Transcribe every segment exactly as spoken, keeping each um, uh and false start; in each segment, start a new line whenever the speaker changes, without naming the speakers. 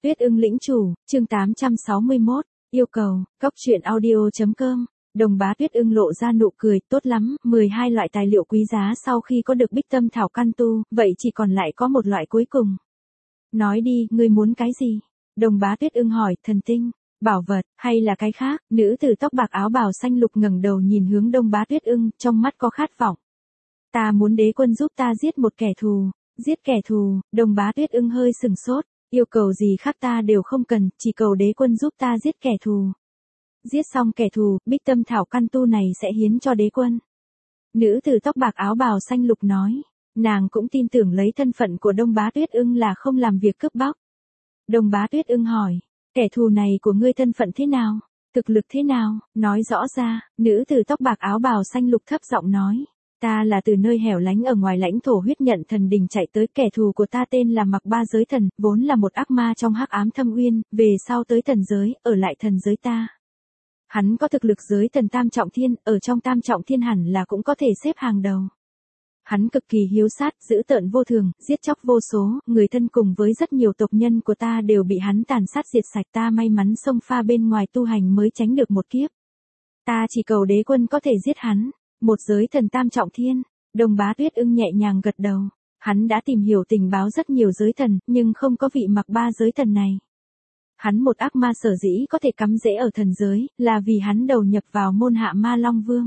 Tuyết ưng lĩnh chủ, chương tám trăm sáu mươi mốt, yêu cầu, cóc truyện audio chấm com. Đồng bá Tuyết ưng lộ ra nụ cười, tốt lắm, mười hai loại tài liệu quý giá sau khi có được bích tâm thảo căn tu, vậy chỉ còn lại có một loại cuối cùng. Nói đi, ngươi muốn cái gì? Đồng bá Tuyết ưng hỏi, thần tinh, bảo vật, hay là cái khác? Nữ tử tóc bạc áo bào xanh lục ngẩng đầu nhìn hướng Đông bá Tuyết ưng, trong mắt có khát vọng. Ta muốn đế quân giúp ta giết một kẻ thù. Giết kẻ thù? Đồng bá Tuyết ưng hơi sừng sốt, yêu cầu gì khác ta đều không cần, chỉ cầu đế quân giúp ta giết kẻ thù. Giết xong kẻ thù, bích tâm thảo căn tu này sẽ hiến cho đế quân. Nữ tử tóc bạc áo bào xanh lục nói, nàng cũng tin tưởng lấy thân phận của Đông bá Tuyết ưng là không làm việc cướp bóc. Đông bá Tuyết ưng hỏi, kẻ thù này của ngươi thân phận thế nào? Thực lực thế nào? Nói rõ ra. Nữ tử tóc bạc áo bào xanh lục thấp giọng nói, ta là từ nơi hẻo lánh ở ngoài lãnh thổ huyết nhận thần đình chạy tới, kẻ thù của ta tên là Mặc Ba Giới Thần, vốn là một ác ma trong hắc ám thâm uyên, về sau tới thần giới, ở lại thần giới ta. Hắn có thực lực giới thần tam trọng thiên, ở trong tam trọng thiên hẳn là cũng có thể xếp hàng đầu. Hắn cực kỳ hiếu sát, dữ tợn vô thường, giết chóc vô số, người thân cùng với rất nhiều tộc nhân của ta đều bị hắn tàn sát diệt sạch, ta may mắn xông pha bên ngoài tu hành mới tránh được một kiếp. Ta chỉ cầu đế quân có thể giết hắn. Một giới thần tam trọng thiên, Đồng bá Tuyết ưng nhẹ nhàng gật đầu. Hắn đã tìm hiểu tình báo rất nhiều giới thần, nhưng không có vị Mặc Ba Giới Thần này. Hắn một ác ma sở dĩ có thể cắm rễ ở thần giới, là vì hắn đầu nhập vào môn hạ Ma Long Vương.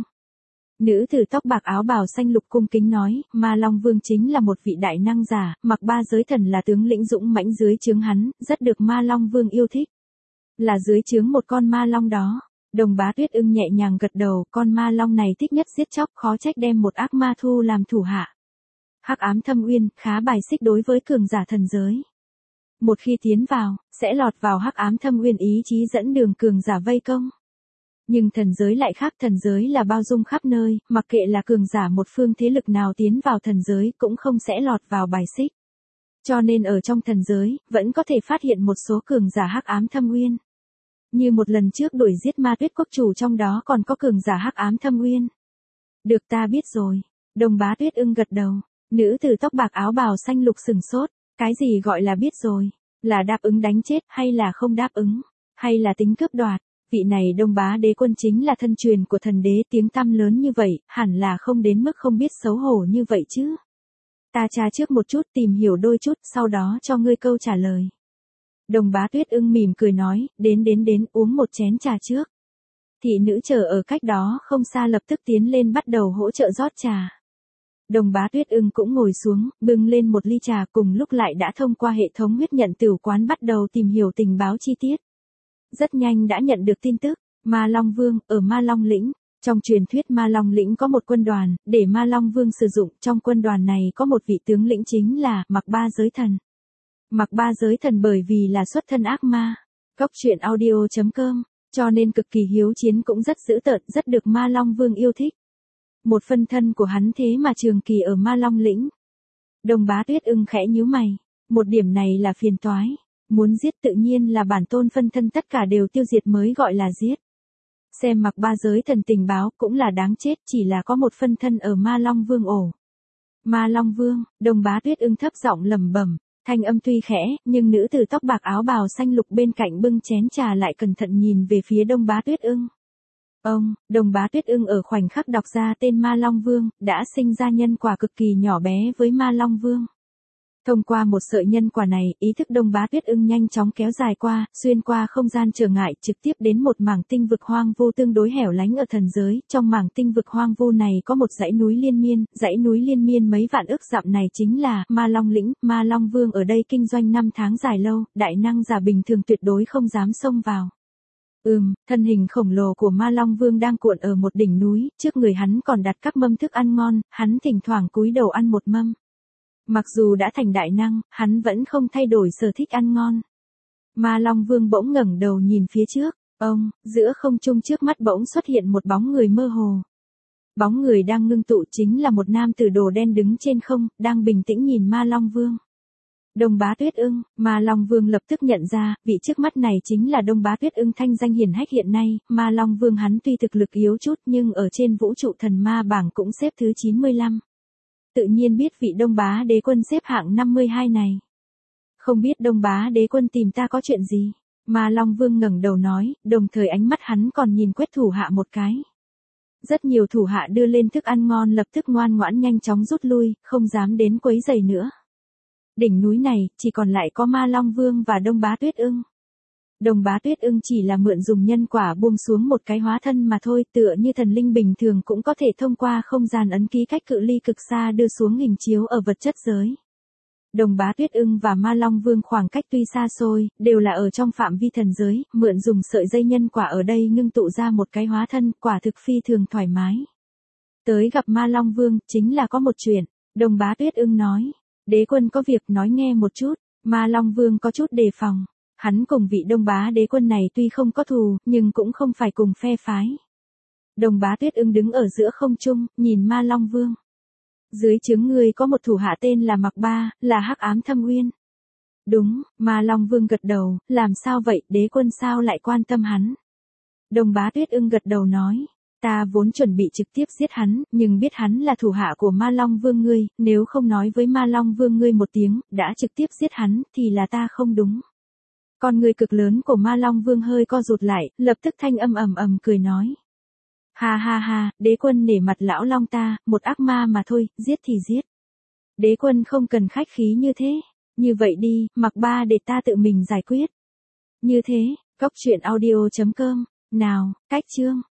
Nữ tử tóc bạc áo bào xanh lục cung kính nói, Ma Long Vương chính là một vị đại năng giả, Mặc Ba Giới Thần là tướng lĩnh dũng mãnh dưới trướng hắn, rất được Ma Long Vương yêu thích. Là dưới trướng một con ma long đó. Đồng bá Tuyết ưng nhẹ nhàng gật đầu, con ma long này thích nhất giết chóc, khó trách đem một ác ma thu làm thủ hạ. Hắc ám thâm uyên, khá bài xích đối với cường giả thần giới. Một khi tiến vào, sẽ lọt vào hắc ám thâm uyên, ý chí dẫn đường cường giả vây công. Nhưng thần giới lại khác, thần giới là bao dung khắp nơi, mặc kệ là cường giả một phương thế lực nào tiến vào thần giới cũng không sẽ lọt vào bài xích. Cho nên ở trong thần giới, vẫn có thể phát hiện một số cường giả hắc ám thâm uyên. Như một lần trước đuổi giết ma tuyết quốc chủ, trong đó còn có cường giả hắc ám thâm uyên. Được, ta biết rồi. Đồng bá Tuyết ưng gật đầu. Nữ tử tóc bạc áo bào xanh lục sừng sốt. Cái gì gọi là biết rồi? Là đáp ứng đánh chết, hay là không đáp ứng? Hay là tính cướp đoạt? Vị này Đông bá đế quân chính là thân truyền của thần đế, tiếng tăm lớn như vậy, hẳn là không đến mức không biết xấu hổ như vậy chứ. Ta tra trước một chút, tìm hiểu đôi chút, sau đó cho ngươi câu trả lời. Đồng bá Tuyết ưng mỉm cười nói, đến đến đến, uống một chén trà trước. Thị nữ chờ ở cách đó không xa lập tức tiến lên bắt đầu hỗ trợ rót trà. Đồng bá Tuyết ưng cũng ngồi xuống, bưng lên một ly trà, cùng lúc lại đã thông qua hệ thống huyết nhận tửu quán bắt đầu tìm hiểu tình báo chi tiết. Rất nhanh đã nhận được tin tức, Ma Long Vương, ở Ma Long Lĩnh. Trong truyền thuyết Ma Long Lĩnh có một quân đoàn, để Ma Long Vương sử dụng, trong quân đoàn này có một vị tướng lĩnh chính là Mặc Ba Giới Thần. Mặc Ba Giới Thần bởi vì là xuất thân ác ma, cóc truyện audio chấm com, cho nên cực kỳ hiếu chiến, cũng rất dữ tợn, rất được Ma Long Vương yêu thích. Một phân thân của hắn thế mà trường kỳ ở Ma Long Lĩnh. Đồng bá Tuyết ưng khẽ nhíu mày, một điểm này là phiền toái, muốn giết tự nhiên là bản tôn phân thân tất cả đều tiêu diệt mới gọi là giết. Xem Mặc Ba Giới Thần tình báo cũng là đáng chết, chỉ là có một phân thân ở Ma Long Vương ổ. Ma Long Vương, Đồng bá Tuyết ưng thấp giọng lẩm bẩm. Thanh âm tuy khẽ, nhưng nữ tử tóc bạc áo bào xanh lục bên cạnh bưng chén trà lại cẩn thận nhìn về phía Đông bá Tuyết ưng. Ông, Đồng bá Tuyết ưng ở khoảnh khắc đọc ra tên Ma Long Vương, đã sinh ra nhân quả cực kỳ nhỏ bé với Ma Long Vương. Thông qua một sợi nhân quả này, ý thức Đông bá Tuyết ưng nhanh chóng kéo dài qua, xuyên qua không gian trở ngại, trực tiếp đến một mảng tinh vực hoang vu tương đối hẻo lánh ở thần giới. Trong mảng tinh vực hoang vu này có một dãy núi liên miên, dãy núi liên miên mấy vạn ức dặm này chính là Ma Long Lĩnh. Ma Long Vương ở đây kinh doanh năm tháng dài lâu, đại năng giả bình thường tuyệt đối không dám xông vào. Ừm, thân hình khổng lồ của Ma Long Vương đang cuộn ở một đỉnh núi, trước người hắn còn đặt các mâm thức ăn ngon, hắn thỉnh thoảng cúi đầu ăn một mâm. Mặc dù đã thành đại năng, hắn vẫn không thay đổi sở thích ăn ngon. Ma Long Vương bỗng ngẩng đầu nhìn phía trước, ông, giữa không trung trước mắt bỗng xuất hiện một bóng người mơ hồ. Bóng người đang ngưng tụ chính là một nam tử đồ đen đứng trên không, đang bình tĩnh nhìn Ma Long Vương. Đông bá Tuyết ưng, Ma Long Vương lập tức nhận ra, vị trước mắt này chính là Đông bá Tuyết ưng thanh danh hiển hách hiện nay. Ma Long Vương hắn tuy thực lực yếu chút nhưng ở trên vũ trụ thần ma bảng cũng xếp thứ chín mươi lăm. Tự nhiên biết vị Đông bá đế quân xếp hạng năm mươi hai này. Không biết Đông Bá Đế Quân tìm ta có chuyện gì? Ma Long Vương ngẩng đầu nói, đồng thời ánh mắt hắn còn nhìn quét thủ hạ một cái. Rất nhiều thủ hạ đưa lên thức ăn ngon lập tức ngoan ngoãn nhanh chóng rút lui, không dám đến quấy rầy nữa. Đỉnh núi này, chỉ còn lại có Ma Long Vương và Đông Bá Tuyết Ưng. Đông Bá Tuyết Ưng chỉ là mượn dùng nhân quả buông xuống một cái hóa thân mà thôi, tựa như thần linh bình thường cũng có thể thông qua không gian ấn ký cách cự ly cực xa đưa xuống hình chiếu ở vật chất giới. Đông Bá Tuyết Ưng và Ma Long Vương khoảng cách tuy xa xôi, đều là ở trong phạm vi thần giới, mượn dùng sợi dây nhân quả ở đây ngưng tụ ra một cái hóa thân, quả thực phi thường thoải mái. Tới gặp Ma Long Vương, chính là có một chuyện, Đông Bá Tuyết Ưng nói. Đế Quân có việc nói nghe một chút, Ma Long Vương có chút đề phòng. Hắn cùng vị Đông Bá Đế Quân này tuy không có thù, nhưng cũng không phải cùng phe phái. Đông Bá Tuyết Ưng đứng ở giữa không trung, nhìn Ma Long Vương. Dưới trướng ngươi có một thủ hạ tên là Mạc Ba, là Hắc Ám Thâm Uyên. Đúng, Ma Long Vương gật đầu, làm sao vậy, Đế Quân sao lại quan tâm hắn? Đông Bá Tuyết Ưng gật đầu nói, ta vốn chuẩn bị trực tiếp giết hắn, nhưng biết hắn là thủ hạ của Ma Long Vương ngươi, nếu không nói với Ma Long Vương ngươi một tiếng, đã trực tiếp giết hắn, thì là ta không đúng. Con người cực lớn của Ma Long Vương hơi co rụt lại, lập tức thanh âm ầm ầm cười nói. Ha ha ha, Đế Quân nể mặt lão long ta, một ác ma mà thôi, giết thì giết. Đế Quân không cần khách khí như thế. Như vậy đi, Mạc Ba để ta tự mình giải quyết. Như thế, cốc truyện audio chấm com. Nào, cách chương.